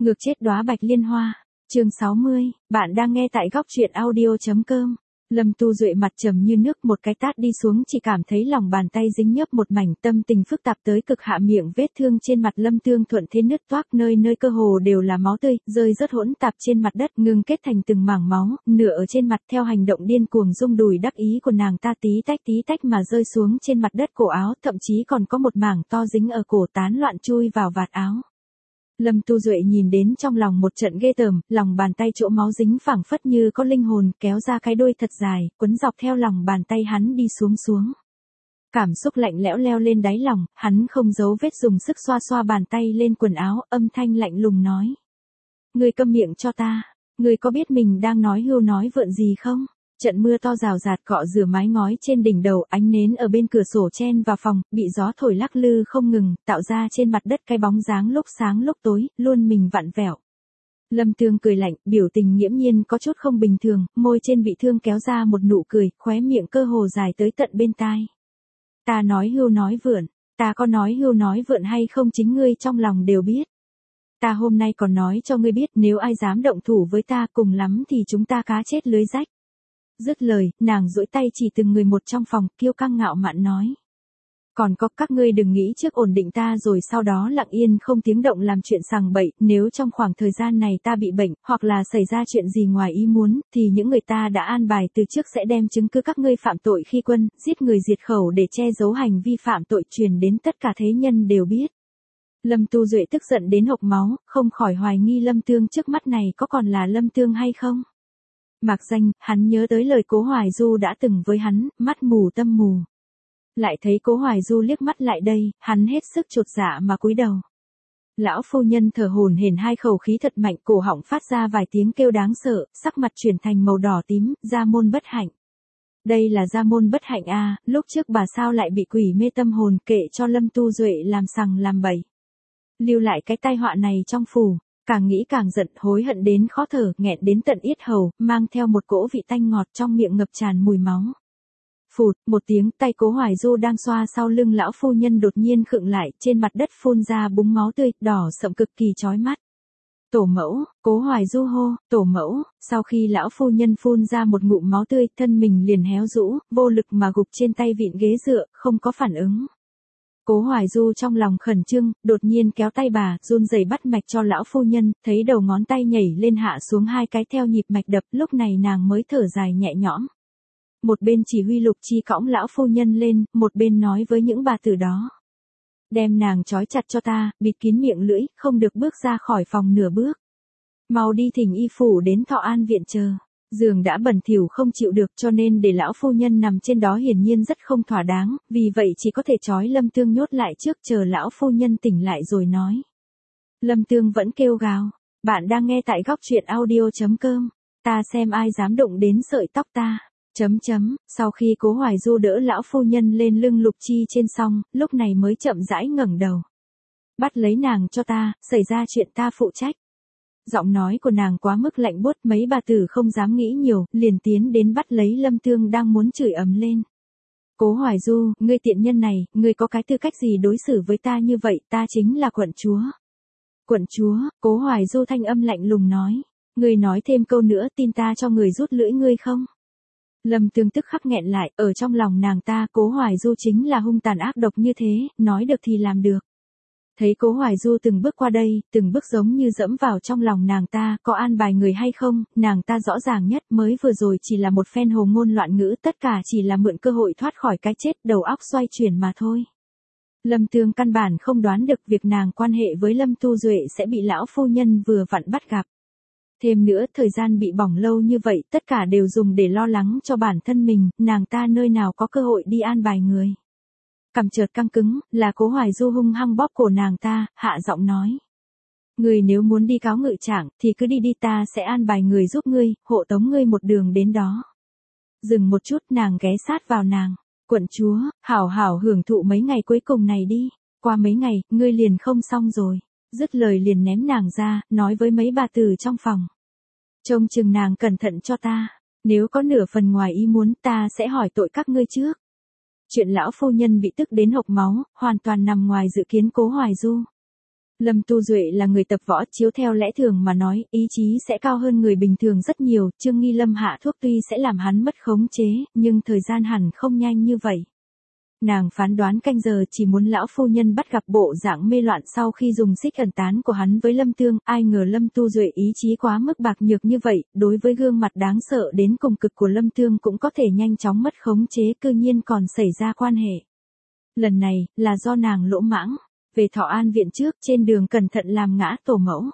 Ngược chết đóa bạch liên hoa. Chương 60, bạn đang nghe tại góc truyện audio.com. Lâm Tu Duệ mặt trầm như nước, một cái tát đi xuống chỉ cảm thấy lòng bàn tay dính nhớp một mảnh, tâm tình phức tạp tới cực hạ, miệng vết thương trên mặt Lâm Tương Thuận thế nứt toác, nơi nơi cơ hồ đều là máu tươi, rơi rớt hỗn tạp trên mặt đất, ngưng kết thành từng mảng máu, nửa ở trên mặt. Theo hành động điên cuồng rung đùi đắc ý của nàng ta, tí tách mà rơi xuống trên mặt đất, cổ áo, thậm chí còn có một mảng to dính ở cổ, tán loạn chui vào vạt áo. Lâm Tu Duệ nhìn đến trong lòng một trận ghê tởm, lòng bàn tay chỗ máu dính phảng phất như có linh hồn, kéo ra cái đuôi thật dài, quấn dọc theo lòng bàn tay hắn đi xuống. Cảm xúc lạnh lẽo leo lên đáy lòng, hắn không giấu vết dùng sức xoa xoa bàn tay lên quần áo, âm thanh lạnh lùng nói: "Ngươi câm miệng cho ta, ngươi có biết mình đang nói hưu nói vượn gì không?" Trận mưa to rào rạt cọ rửa mái ngói trên đỉnh đầu, ánh nến ở bên cửa sổ chen vào phòng, bị gió thổi lắc lư không ngừng, tạo ra trên mặt đất cái bóng dáng lúc sáng lúc tối, luôn mình vặn vẹo. Lâm Tương cười lạnh, biểu tình nghiễm nhiên có chút không bình thường, môi trên bị thương kéo ra một nụ cười, khóe miệng cơ hồ dài tới tận bên tai. "Ta nói hưu nói vượn, ta có nói hưu nói vượn hay không chính ngươi trong lòng đều biết. Ta hôm nay còn nói cho ngươi biết, nếu ai dám động thủ với ta, cùng lắm thì chúng ta cá chết lưới rách." Dứt lời, nàng duỗi tay chỉ từng người một trong phòng, kiêu căng ngạo mạn nói: "Còn có, các ngươi đừng nghĩ trước ổn định ta rồi sau đó lặng yên không tiếng động làm chuyện sằng bậy, nếu trong khoảng thời gian này ta bị bệnh, hoặc là xảy ra chuyện gì ngoài ý muốn, thì những người ta đã an bài từ trước sẽ đem chứng cứ các ngươi phạm tội khi quân, giết người diệt khẩu để che giấu hành vi phạm tội truyền đến tất cả thế nhân đều biết." Lâm Tu Duệ tức giận đến hộc máu, không khỏi hoài nghi Lâm Tương trước mắt này có còn là Lâm Tương hay không. Mạc danh, hắn nhớ tới lời Cố Hoài Du đã từng với hắn, mắt mù tâm mù. Lại thấy Cố Hoài Du liếc mắt lại đây, hắn hết sức chột dạ mà cúi đầu. Lão phu nhân thở hổn hển hai khẩu khí thật mạnh, cổ họng phát ra vài tiếng kêu đáng sợ, sắc mặt chuyển thành màu đỏ tím, gia môn bất hạnh. Đây là gia môn bất hạnh à, lúc trước bà sao lại bị quỷ mê tâm hồn, kệ cho Lâm Tu Duệ làm sằng làm bậy. Lưu lại cái tai họa này trong phủ. Càng nghĩ càng giận, hối hận đến khó thở, nghẹn đến tận yết hầu, mang theo một cỗ vị tanh ngọt, trong miệng ngập tràn mùi máu. Phụt, một tiếng, tay Cố Hoài Du đang xoa sau lưng lão phu nhân đột nhiên khựng lại, trên mặt đất phun ra búng máu tươi, đỏ sậm cực kỳ chói mắt. "Tổ mẫu!" Cố Hoài Du hô, "Tổ mẫu!" Sau khi lão phu nhân phun ra một ngụm máu tươi, thân mình liền héo rũ, vô lực mà gục trên tay vịn ghế dựa, không có phản ứng. Cố Hoài Du trong lòng khẩn trương, đột nhiên kéo tay bà, run rẩy bắt mạch cho lão phu nhân, thấy đầu ngón tay nhảy lên hạ xuống hai cái theo nhịp mạch đập, lúc này nàng mới thở dài nhẹ nhõm. Một bên chỉ huy Lục Chi cõng lão phu nhân lên, một bên nói với những bà tử đó: "Đem nàng trói chặt cho ta, bịt kín miệng lưỡi, không được bước ra khỏi phòng nửa bước. Mau đi thỉnh y phủ đến Thọ An viện chờ." Giường đã bẩn thỉu không chịu được, cho nên để lão phu nhân nằm trên đó hiển nhiên rất không thỏa đáng, vì vậy chỉ có thể trói Lâm Tương nhốt lại trước, chờ lão phu nhân tỉnh lại rồi nói. Lâm Tương vẫn kêu gào: "Bạn đang nghe tại góc truyện audio.com, ta xem ai dám đụng đến sợi tóc ta." Sau khi Cố Hoài Du đỡ lão phu nhân lên lưng Lục Chi trên xong, lúc này mới chậm rãi ngẩng đầu. "Bắt lấy nàng cho ta, xảy ra chuyện ta phụ trách." Giọng nói của nàng quá mức lạnh buốt, mấy bà tử không dám nghĩ nhiều, liền tiến đến bắt lấy Lâm Tương đang muốn chửi ầm lên. "Cố Hoài Du, ngươi tiện nhân này, ngươi có cái tư cách gì đối xử với ta như vậy, ta chính là quận chúa." "Quận chúa?" Cố Hoài Du thanh âm lạnh lùng nói. "Ngươi nói thêm câu nữa, tin ta cho người rút lưỡi ngươi không?" Lâm Tương tức khắc nghẹn lại, ở trong lòng nàng ta, Cố Hoài Du chính là hung tàn ác độc như thế, nói được thì làm được. Thấy Cố Hoài Du từng bước qua đây, từng bước giống như dẫm vào trong lòng nàng ta, có an bài người hay không, nàng ta rõ ràng nhất, mới vừa rồi chỉ là một phen hồ ngôn loạn ngữ, tất cả chỉ là mượn cơ hội thoát khỏi cái chết, đầu óc xoay chuyển mà thôi. Lâm Tương căn bản không đoán được việc nàng quan hệ với Lâm Tu Duệ sẽ bị lão phu nhân vừa vặn bắt gặp. Thêm nữa, thời gian bị bỏng lâu như vậy, tất cả đều dùng để lo lắng cho bản thân mình, nàng ta nơi nào có cơ hội đi an bài người. Cằm chợt căng cứng, là Cố Hoài Du hung hăng bóp cổ nàng ta, hạ giọng nói: "Ngươi nếu muốn đi cáo ngự trạng, thì cứ đi đi, ta sẽ an bài người giúp ngươi, hộ tống ngươi một đường đến đó." Dừng một chút, nàng ghé sát vào nàng. "Quận chúa, hảo hảo hưởng thụ mấy ngày cuối cùng này đi, qua mấy ngày, ngươi liền không xong rồi." Dứt lời liền ném nàng ra, nói với mấy bà tử trong phòng: "Trông chừng nàng cẩn thận cho ta, nếu có nửa phần ngoài ý muốn, ta sẽ hỏi tội các ngươi trước." Chuyện lão phu nhân bị tức đến hộc máu, hoàn toàn nằm ngoài dự kiến Cố Hoài Du. Lâm Tu Duệ là người tập võ, chiếu theo lẽ thường mà nói, ý chí sẽ cao hơn người bình thường rất nhiều, Trương Nghi Lâm hạ thuốc tuy sẽ làm hắn mất khống chế, nhưng thời gian hẳn không nhanh như vậy. Nàng phán đoán canh giờ chỉ muốn lão phu nhân bắt gặp bộ dạng mê loạn sau khi dùng xích ẩn tán của hắn với Lâm Tương, ai ngờ Lâm Tu Duệ ý chí quá mức bạc nhược như vậy, đối với gương mặt đáng sợ đến cùng cực của Lâm Tương cũng có thể nhanh chóng mất khống chế, cư nhiên còn xảy ra quan hệ. Lần này, là do nàng lỗ mãng. Về Thọ An viện trước, trên đường cẩn thận làm ngã tổ mẫu.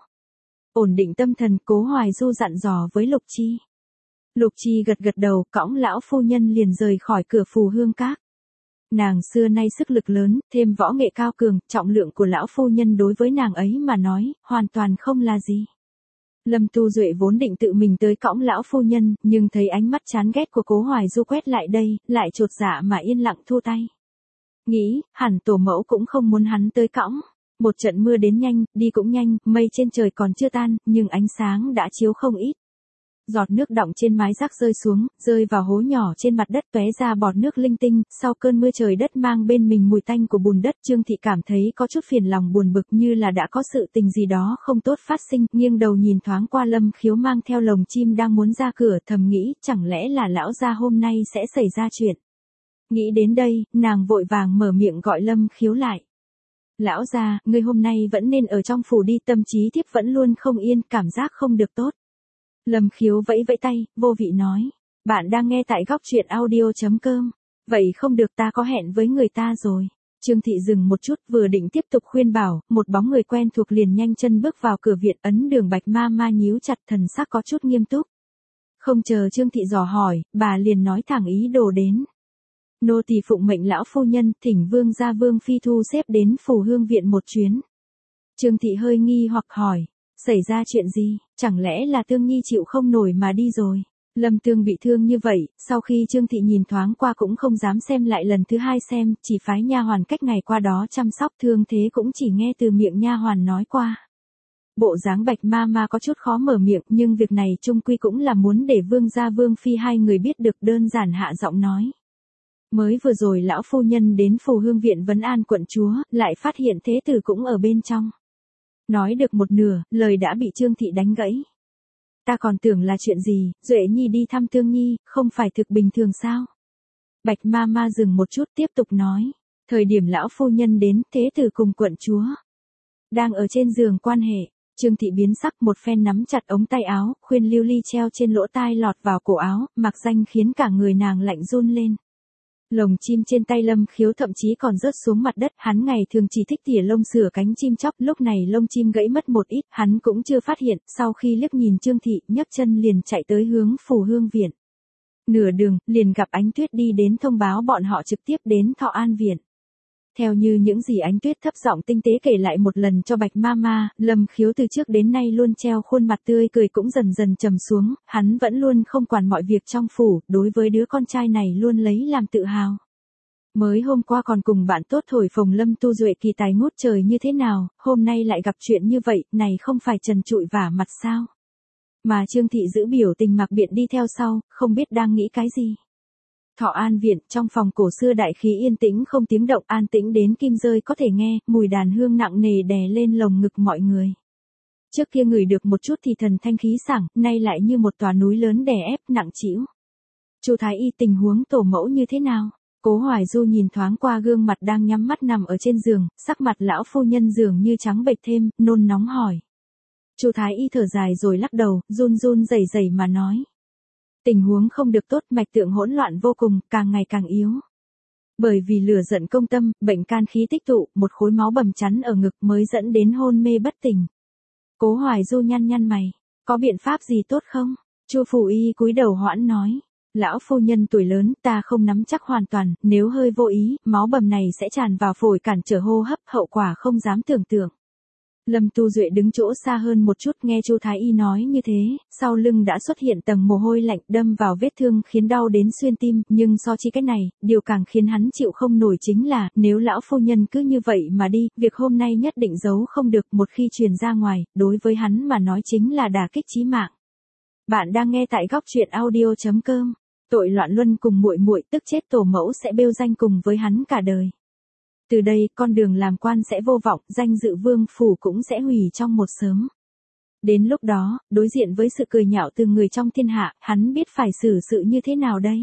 Ổn định tâm thần, Cố Hoài Du dặn dò với Lục Chi. Lục Chi gật gật đầu, cõng lão phu nhân liền rời khỏi cửa Phù Hương Các. Nàng xưa nay sức lực lớn, thêm võ nghệ cao cường, trọng lượng của lão phu nhân đối với nàng ấy mà nói, hoàn toàn không là gì. Lâm Tu Duệ vốn định tự mình tới cõng lão phu nhân, nhưng thấy ánh mắt chán ghét của Cố Hoài Du quét lại đây, lại chột dạ mà yên lặng thu tay. Nghĩ, hẳn tổ mẫu cũng không muốn hắn tới cõng. Một trận mưa đến nhanh, đi cũng nhanh, mây trên trời còn chưa tan, nhưng ánh sáng đã chiếu không ít. Giọt nước đọng trên mái rác rơi xuống, rơi vào hố nhỏ trên mặt đất tóe ra bọt nước linh tinh, sau cơn mưa trời đất mang bên mình mùi tanh của bùn đất, Trương Thị cảm thấy có chút phiền lòng buồn bực như là đã có sự tình gì đó không tốt phát sinh, nghiêng đầu nhìn thoáng qua Lâm Khiếu mang theo lồng chim đang muốn ra cửa, thầm nghĩ, chẳng lẽ là lão gia hôm nay sẽ xảy ra chuyện. Nghĩ đến đây, nàng vội vàng mở miệng gọi Lâm Khiếu lại. Lão gia, ngươi hôm nay vẫn nên ở trong phủ đi, tâm trí thiếp vẫn luôn không yên, cảm giác không được tốt. Lâm Khiếu vẫy vẫy tay, vô vị nói. Bạn đang nghe tại góc truyện audio.com. Vậy không được, ta có hẹn với người ta rồi. Trương Thị dừng một chút, vừa định tiếp tục khuyên bảo, một bóng người quen thuộc liền nhanh chân bước vào cửa viện, ấn Đường Bạch Ma Ma nhíu chặt, thần sắc có chút nghiêm túc. Không chờ Trương Thị dò hỏi, bà liền nói thẳng ý đồ đến. Nô tỳ phụng mệnh lão phu nhân, thỉnh vương gia Vương phi thu xếp đến Phù Hương viện một chuyến. Trương Thị hơi nghi hoặc hỏi, xảy ra chuyện gì, chẳng lẽ là Tương Nhi chịu không nổi mà đi rồi. Lâm Tương bị thương như vậy, sau khi Trương Thị nhìn thoáng qua cũng không dám xem lại lần thứ hai xem, chỉ phái nha hoàn cách ngày qua đó chăm sóc, thương thế cũng chỉ nghe từ miệng nha hoàn nói qua. Bộ dáng Bạch Ma Ma có chút khó mở miệng, nhưng việc này chung quy cũng là muốn để vương gia Vương phi hai người biết được, đơn giản hạ giọng nói. Mới vừa rồi lão phu nhân đến Phù Hương viện vấn an quận chúa, lại phát hiện thế tử cũng ở bên trong. Nói được một nửa, lời đã bị Trương Thị đánh gãy. Ta còn tưởng là chuyện gì, Duệ Nhi đi thăm Tương Nhi, không phải thực bình thường sao? Bạch Ma Ma dừng một chút tiếp tục nói. Thời điểm lão phu nhân đến, thế tử cùng quận chúa đang ở trên giường quan hệ. Trương Thị biến sắc, một phen nắm chặt ống tay áo, khuyên lưu ly treo trên lỗ tai lọt vào cổ áo, mặc danh khiến cả người nàng lạnh run lên. Lồng chim trên tay Lâm Khiếu thậm chí còn rớt xuống mặt đất, hắn ngày thường chỉ thích tỉa lông sửa cánh chim chóc, lúc này lông chim gãy mất một ít, hắn cũng chưa phát hiện, sau khi liếc nhìn Trương Thị, nhấc chân liền chạy tới hướng Phù Hương viện. Nửa đường, liền gặp Ánh Tuyết đi đến thông báo bọn họ trực tiếp đến Thọ An viện. Theo như những gì Ánh Tuyết thấp giọng tinh tế kể lại một lần cho Bạch Ma Ma, Lâm Khiếu từ trước đến nay luôn treo khuôn mặt tươi cười cũng dần dần trầm xuống, hắn vẫn luôn không quản mọi việc trong phủ, đối với đứa con trai này luôn lấy làm tự hào. Mới hôm qua còn cùng bạn tốt thổi phồng Lâm Tu Duệ kỳ tài ngút trời như thế nào, hôm nay lại gặp chuyện như vậy, này không phải trần trụi vả mặt sao? Mà Trương Thị giữ biểu tình mặc biện đi theo sau, không biết đang nghĩ cái gì. Thọ An viện, trong phòng cổ xưa đại khí yên tĩnh không tiếng động, an tĩnh đến kim rơi có thể nghe, mùi đàn hương nặng nề đè lên lồng ngực mọi người. Trước kia ngửi được một chút thì thần thanh khí sảng, nay lại như một tòa núi lớn đè ép nặng trĩu. Chu Thái Y, tình huống tổ mẫu như thế nào? Cố Hoài Du nhìn thoáng qua gương mặt đang nhắm mắt nằm ở trên giường, sắc mặt lão phu nhân dường như trắng bệch thêm, nôn nóng hỏi. Chu Thái Y thở dài rồi lắc đầu, run run rẩy rẩy mà nói. Tình huống không được tốt, mạch tượng hỗn loạn vô cùng, càng ngày càng yếu. Bởi vì lửa giận công tâm, bệnh can khí tích tụ, một khối máu bầm chắn ở ngực mới dẫn đến hôn mê bất tỉnh. Cố Hoài Du nhăn nhăn mày, có biện pháp gì tốt không? Chu Phủ Y cúi đầu hoãn nói. Lão phu nhân tuổi lớn, ta không nắm chắc hoàn toàn, nếu hơi vô ý, máu bầm này sẽ tràn vào phổi cản trở hô hấp, hậu quả không dám tưởng tượng. Lâm Tu Duệ đứng chỗ xa hơn một chút, nghe Chu Thái Y nói như thế, sau lưng đã xuất hiện tầng mồ hôi lạnh đâm vào vết thương khiến đau đến xuyên tim, nhưng so chi cái này, điều càng khiến hắn chịu không nổi chính là, nếu lão phu nhân cứ như vậy mà đi, việc hôm nay nhất định giấu không được, một khi truyền ra ngoài, đối với hắn mà nói chính là đả kích chí mạng. Bạn đang nghe tại góc truyện audio.com. Tội loạn luân cùng muội muội, tức chết tổ mẫu sẽ bêu danh cùng với hắn cả đời. Từ đây, con đường làm quan sẽ vô vọng, danh dự vương phủ cũng sẽ hủy trong một sớm. Đến lúc đó, đối diện với sự cười nhạo từ người trong thiên hạ, hắn biết phải xử sự như thế nào đây?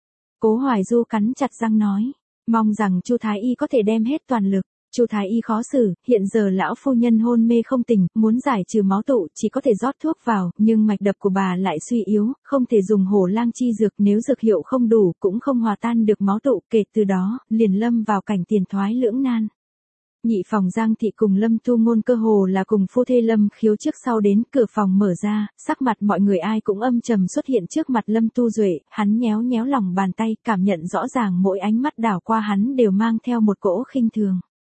Cố Hoài Du cắn chặt răng nói, mong rằng Chu Thái Y có thể đem hết toàn lực. Chu Thái Y khó xử, hiện giờ lão phu nhân hôn mê không tỉnh, muốn giải trừ máu tụ chỉ có thể rót thuốc vào, nhưng mạch đập của bà lại suy yếu, không thể dùng hổ lang chi dược, nếu dược hiệu không đủ cũng không hòa tan được máu tụ, kể từ đó, liền lâm vào cảnh tiền thoái lưỡng nan. Nhị phòng Giang thị cùng Lâm Tu Ngôn cơ hồ là cùng phu thê Lâm Khiếu trước sau đến, cửa phòng mở ra, sắc mặt mọi người ai cũng âm trầm xuất hiện trước mặt Lâm Tu Duệ, hắn nhéo nhéo lòng bàn tay, cảm nhận rõ ràng mỗi ánh mắt đảo qua hắn đều mang theo một cỗ khinh thường.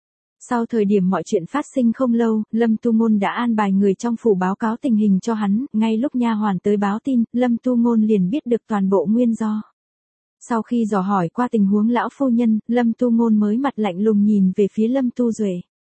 Sau thời điểm mọi chuyện phát sinh không lâu, Lâm Tu Ngôn đã an bài người trong phủ báo cáo tình hình cho hắn, ngay lúc nha hoàn tới báo tin, Lâm Tu Ngôn liền biết được toàn bộ nguyên do. Sau khi dò hỏi qua tình huống lão phu nhân, Lâm Tu Ngôn mới mặt lạnh lùng nhìn về phía Lâm Tu Duệ.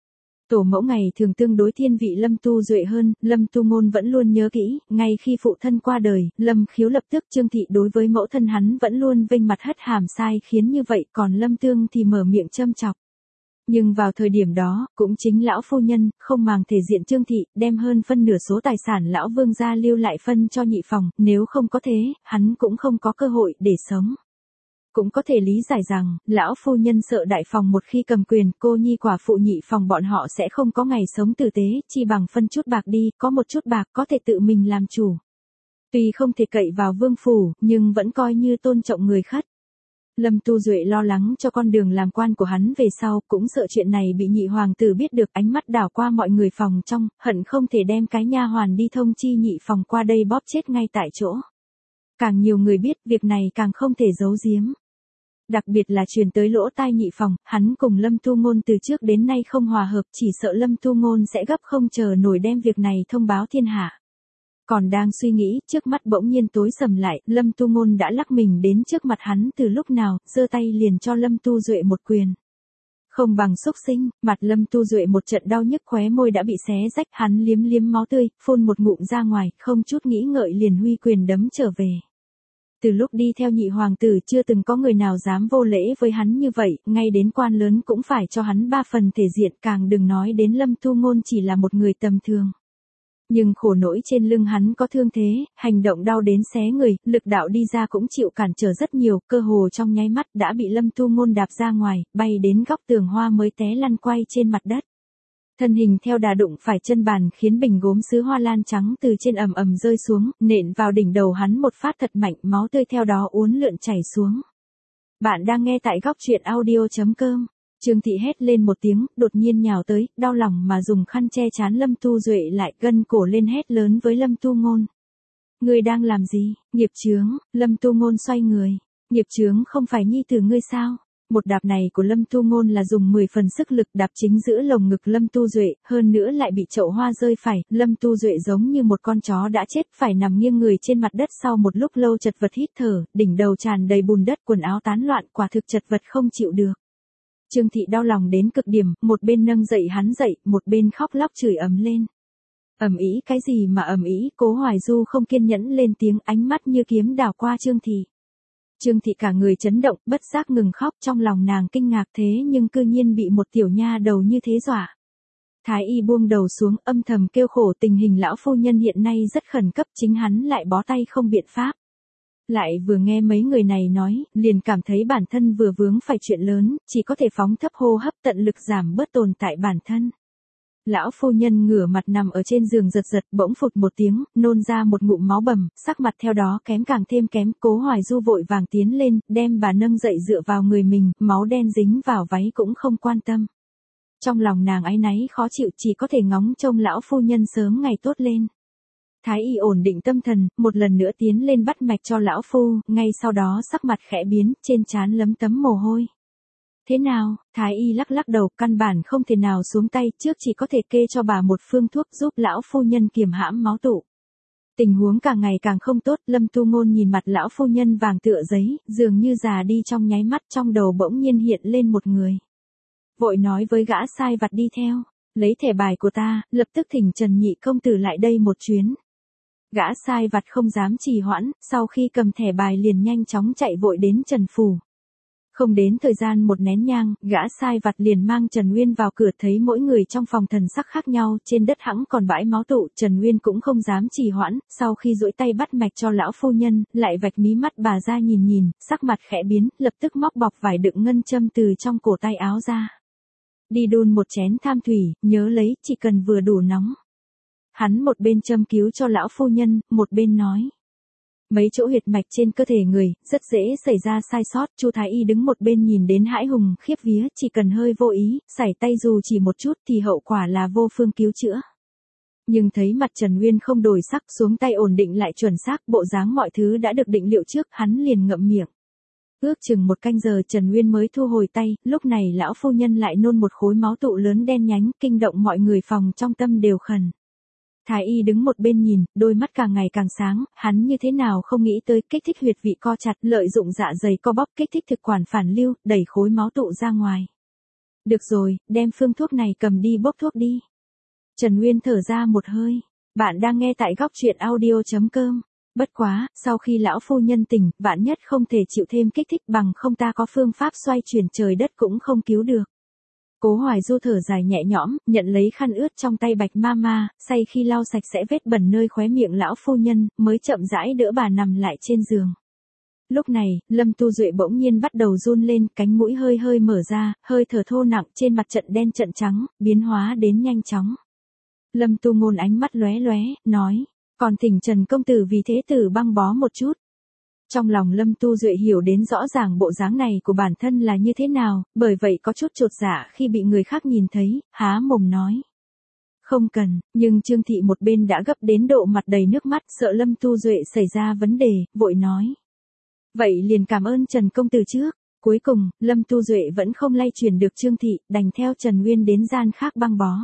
Tổ mẫu ngày thường tương đối thiên vị Lâm Tu Duệ hơn, Lâm Tu Ngôn vẫn luôn nhớ kỹ, ngay khi phụ thân qua đời, Lâm Khiếu lập tức Trương thị đối với mẫu thân hắn vẫn luôn vênh mặt hất hàm sai khiến như vậy, còn Lâm Tương thì mở miệng châm chọc. Nhưng vào thời điểm đó, cũng chính lão phu nhân, không màng thể diện Trương thị, đem hơn phân nửa số tài sản lão vương gia lưu lại phân cho nhị phòng, nếu không có thế, hắn cũng không có cơ hội để sống. Cũng có thể lý giải rằng, lão phu nhân sợ đại phòng một khi cầm quyền, cô nhi quả phụ nhị phòng bọn họ sẽ không có ngày sống tử tế, chi bằng phân chút bạc đi, có một chút bạc có thể tự mình làm chủ. Tuy không thể cậy vào vương phủ, nhưng vẫn coi như tôn trọng người khác. Lâm Tu Duệ lo lắng cho con đường làm quan của hắn về sau, cũng sợ chuyện này bị nhị hoàng tử biết được, ánh mắt đảo qua mọi người phòng trong, hận không thể đem cái nha hoàn đi thông chi nhị phòng qua đây bóp chết ngay tại chỗ. Càng nhiều người biết, việc này càng không thể giấu giếm. Đặc biệt là truyền tới lỗ tai nhị phòng, hắn cùng Lâm Tu Ngôn từ trước đến nay không hòa hợp, chỉ sợ Lâm Tu Ngôn sẽ gấp không chờ nổi đem việc này thông báo thiên hạ. Còn đang suy nghĩ, trước mắt bỗng nhiên tối sầm lại, Lâm Tu Ngôn đã lắc mình đến trước mặt hắn từ lúc nào, giơ tay liền cho Lâm Tu Duệ một quyền. Không bằng xúc sinh, mặt Lâm Tu Duệ một trận đau nhức, khóe môi đã bị xé rách, hắn liếm liếm máu tươi, phun một ngụm ra ngoài, không chút nghĩ ngợi liền huy quyền đấm trở về. Từ lúc đi theo nhị hoàng tử chưa từng có người nào dám vô lễ với hắn như vậy, ngay đến quan lớn cũng phải cho hắn 3 phần thể diện, càng đừng nói đến Lâm Tu Ngôn chỉ là một người tầm thường. Nhưng khổ nỗi trên lưng hắn có thương thế, hành động đau đến xé người, lực đạo đi ra cũng chịu cản trở rất nhiều, cơ hồ trong nháy mắt đã bị Lâm Tu Ngôn đạp ra ngoài, bay đến góc tường hoa mới té lăn quay trên mặt đất. Thân hình theo đà đụng phải chân bàn khiến bình gốm sứ hoa lan trắng từ trên ầm ầm rơi xuống, nện vào đỉnh đầu hắn một phát thật mạnh, máu tươi theo đó uốn lượn chảy xuống. Bạn đang nghe tại góc truyện audio.com. Trương thị hét lên một tiếng, đột nhiên nhào tới, đau lòng mà dùng khăn che chán Lâm Tu Duệ lại, gân cổ lên hét lớn với Lâm Tu Ngôn. Ngươi đang làm gì? Nghiệp chướng. Lâm Tu Ngôn xoay người. Nghiệp chướng không phải nhi tử ngươi sao? Một đạp này của Lâm Tu Ngôn là dùng 10 phần sức lực, đạp chính giữa lồng ngực Lâm Tu Duệ, hơn nữa lại bị chậu hoa rơi phải, Lâm Tu Duệ giống như một con chó đã chết, phải nằm nghiêng người trên mặt đất sau một lúc lâu chật vật hít thở, đỉnh đầu tràn đầy bùn đất, quần áo tán loạn, quả thực chật vật không chịu được. Trương thị đau lòng đến cực điểm, một bên nâng dậy hắn dậy, một bên khóc lóc chửi ầm lên. Ầm ĩ cái gì mà ầm ĩ? Cố Hoài Du không kiên nhẫn lên tiếng, ánh mắt như kiếm đảo qua Trương thị. Trương thị cả người chấn động, bất giác ngừng khóc, trong lòng nàng kinh ngạc thế nhưng cư nhiên bị một tiểu nha đầu như thế dọa. Thái y buông đầu xuống, âm thầm kêu khổ, tình hình lão phu nhân hiện nay rất khẩn cấp, chính hắn lại bó tay không biện pháp. Lại vừa nghe mấy người này nói, liền cảm thấy bản thân vừa vướng phải chuyện lớn, chỉ có thể phóng thấp hô hấp tận lực giảm bớt tồn tại bản thân. Lão phu nhân ngửa mặt nằm ở trên giường giật giật, bỗng phụt một tiếng, nôn ra một ngụm máu bầm, sắc mặt theo đó kém càng thêm kém. Cố Hoài Du vội vàng tiến lên, đem bà nâng dậy dựa vào người mình, máu đen dính vào váy cũng không quan tâm. Trong lòng nàng áy náy khó chịu, chỉ có thể ngóng trông lão phu nhân sớm ngày tốt lên. Thái y ổn định tâm thần, một lần nữa tiến lên bắt mạch cho lão phu, ngay sau đó sắc mặt khẽ biến, trên trán lấm tấm mồ hôi. Thế nào? Thái y lắc lắc đầu, căn bản không thể nào xuống tay, trước chỉ có thể kê cho bà một phương thuốc giúp lão phu nhân kiềm hãm máu tụ. Tình huống càng ngày càng không tốt, Lâm Tu Ngôn nhìn mặt lão phu nhân vàng tựa giấy, dường như già đi trong nháy mắt, trong đầu bỗng nhiên hiện lên một người. Vội nói với gã sai vặt đi theo, lấy thẻ bài của ta, lập tức thỉnh Trần nhị công tử lại đây một chuyến. Gã sai vặt không dám trì hoãn, sau khi cầm thẻ bài liền nhanh chóng chạy vội đến Trần phủ. Không đến thời gian một nén nhang, gã sai vặt liền mang Trần Uyên vào cửa, thấy mỗi người trong phòng thần sắc khác nhau, trên đất hẵng còn bãi máu tụ, Trần Uyên cũng không dám trì hoãn, sau khi duỗi tay bắt mạch cho lão phu nhân, lại vạch mí mắt bà ra nhìn, sắc mặt khẽ biến, lập tức móc bọc vải đựng ngân châm từ trong cổ tay áo ra. Đi đun một chén tham thủy, nhớ lấy, chỉ cần vừa đủ nóng. Hắn một bên châm cứu cho lão phu nhân, một bên nói. Mấy chỗ huyệt mạch trên cơ thể người, rất dễ xảy ra sai sót, Chu Thái Y đứng một bên nhìn đến hãi hùng khiếp vía, chỉ cần hơi vô ý, sảy tay dù chỉ một chút thì hậu quả là vô phương cứu chữa. Nhưng thấy mặt Trần Uyên không đổi sắc, xuống tay ổn định lại chuẩn xác, bộ dáng mọi thứ đã được định liệu trước, hắn liền ngậm miệng. Ước chừng một canh giờ Trần Uyên mới thu hồi tay, lúc này lão phu nhân lại nôn một khối máu tụ lớn đen nhánh, kinh động mọi người phòng trong tâm đều khẩn. Thái y đứng một bên nhìn, đôi mắt càng ngày càng sáng, hắn như thế nào không nghĩ tới kích thích huyệt vị co chặt, lợi dụng dạ dày co bóp kích thích thực quản phản lưu, đẩy khối máu tụ ra ngoài. Được rồi, đem phương thuốc này cầm đi bốc thuốc đi. Trần Uyên thở ra một hơi. Bạn đang nghe tại góc truyện audio.com. Bất quá, sau khi lão phu nhân tỉnh, vạn nhất không thể chịu thêm kích thích bằng không ta có phương pháp xoay chuyển trời đất cũng không cứu được. Cố Hoài Du thở dài nhẹ nhõm, nhận lấy khăn ướt trong tay Bạch Mama, say khi lau sạch sẽ vết bẩn nơi khóe miệng lão phu nhân, mới chậm rãi đỡ bà nằm lại trên giường. Lúc này, Lâm Tu Duệ bỗng nhiên bắt đầu run lên, cánh mũi hơi hơi mở ra, hơi thở thô nặng, trên mặt trận đen trận trắng, biến hóa đến nhanh chóng. Lâm Tu Ngôn ánh mắt lóe lóe, nói, còn thỉnh Trần công tử vì thế tử băng bó một chút. Trong lòng Lâm Tu Duệ hiểu đến rõ ràng bộ dáng này của bản thân là như thế nào, bởi vậy có chút chột dạ khi bị người khác nhìn thấy, há mồm nói. Không cần, nhưng Trương Thị một bên đã gấp đến độ mặt đầy nước mắt, sợ Lâm Tu Duệ xảy ra vấn đề, vội nói. Vậy liền cảm ơn Trần công tử trước. Cuối cùng, Lâm Tu Duệ vẫn không lay chuyển được Trương Thị, đành theo Trần Uyên đến gian khác băng bó.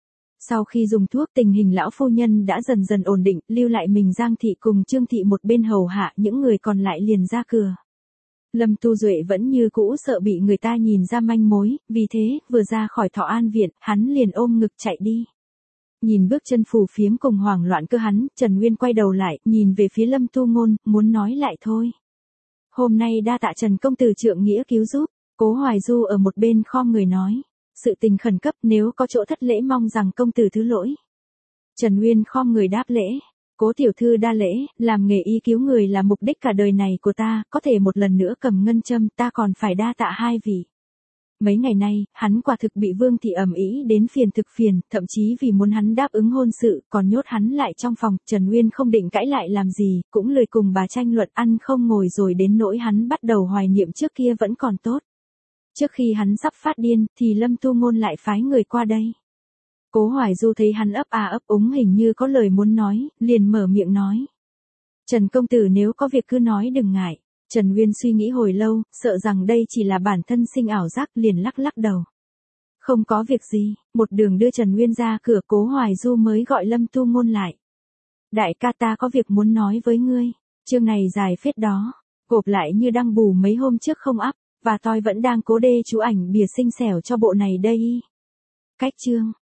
Sau khi dùng thuốc, tình hình lão phu nhân đã dần dần ổn định, lưu lại mình Giang Thị cùng Trương Thị một bên hầu hạ, những người còn lại liền ra cửa. Lâm Tu Duệ vẫn như cũ sợ bị người ta nhìn ra manh mối, vì thế, vừa ra khỏi Thọ An viện, hắn liền ôm ngực chạy đi. Nhìn bước chân phù phiếm cùng hoảng loạn cơ hắn, Trần Uyên quay đầu lại, nhìn về phía Lâm Tu Ngôn, muốn nói lại thôi. Hôm nay đa tạ Trần công tử trượng nghĩa cứu giúp, Cố Hoài Du ở một bên khom người nói. Sự tình khẩn cấp, nếu có chỗ thất lễ mong rằng công tử thứ lỗi. Trần Uyên khom người đáp lễ. Cố tiểu thư đa lễ, làm nghề y cứu người là mục đích cả đời này của ta, có thể một lần nữa cầm ngân châm, ta còn phải đa tạ hai vị. Mấy ngày nay, hắn quả thực bị Vương Thị ầm ĩ đến phiền, thậm chí vì muốn hắn đáp ứng hôn sự, còn nhốt hắn lại trong phòng, Trần Uyên không định cãi lại làm gì, cũng lười cùng bà tranh luận, ăn không ngồi rồi đến nỗi hắn bắt đầu hoài niệm trước kia vẫn còn tốt. Trước khi hắn sắp phát điên, thì Lâm Tu Ngôn lại phái người qua đây. Cố Hoài Du thấy hắn ấp ấp úng hình như có lời muốn nói, liền mở miệng nói. Trần công tử nếu có việc cứ nói đừng ngại. Trần Uyên suy nghĩ hồi lâu, sợ rằng đây chỉ là bản thân sinh ảo giác, liền lắc đầu. Không có việc gì, một đường đưa Trần Uyên ra cửa, Cố Hoài Du mới gọi Lâm Tu Ngôn lại. Đại ca, ta có việc muốn nói với ngươi, chương này dài phết đó, gộp lại như đăng bù mấy hôm trước không up. Và tôi vẫn đang cố đê chú ảnh bìa xinh xẻo cho bộ này đây. Cách chương.